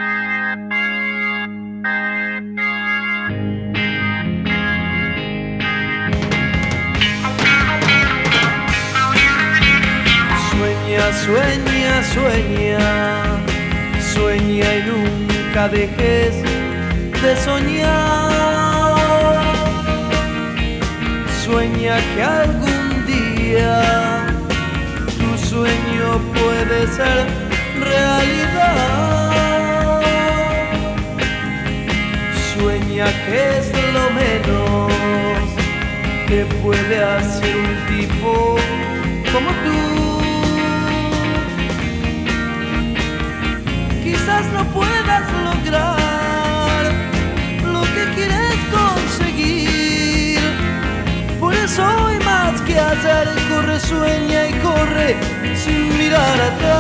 Sueña, sueña, sueña, sueña y nunca dejes de soñar. Sueña que algún día tu sueño puede ser realidad. Sueña que es lo menos que puede hacer un tipo como tú. Quizás no puedas lograr lo que quieres conseguir. Por eso hoy más que ayer corre, sueña y corre sin mirar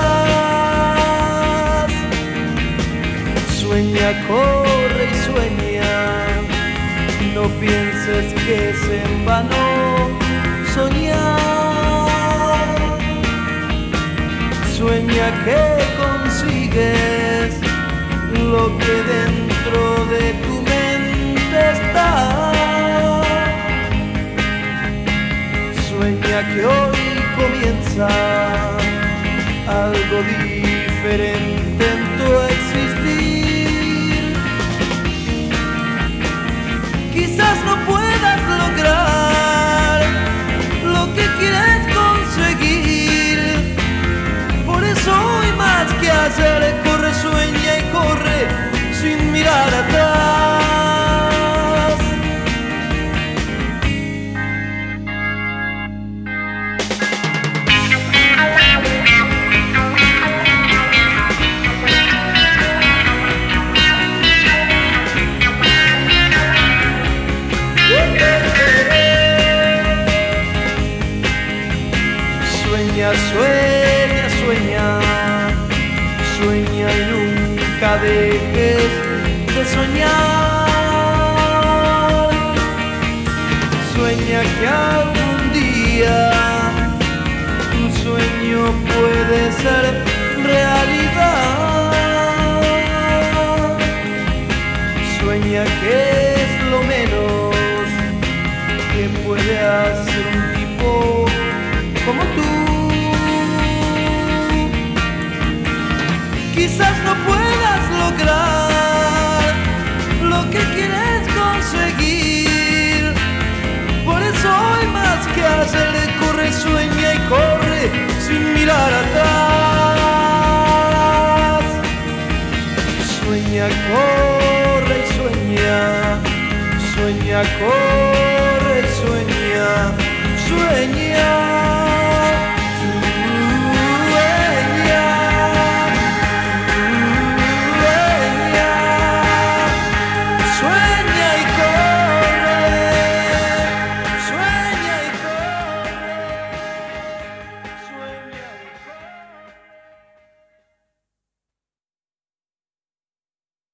atrás. Sueña, corre y sueña, no pienses que es en vano soñar. Sueña que consigues lo que dentro de tu mente está. Sueña que hoy comienza algo diferente en tu existir. Quizás no puedas lograr lo que quieres conseguir. Por eso hoy más que ayer corre, sueña y corre sin mirar atrás. Sueña, sueña, sueña, sueña y nunca dejes de soñar. Sueña que algún día tu sueño puede ser realidad. Sueña que es lo menos que puede hacer un tipo como tú. Quizás no puedas lograr lo que quieres conseguir. Por eso hoy más que ayer corre, sueña y corre sin mirar atrás. Sueña, corre y sueña, sueña, corre y sueña.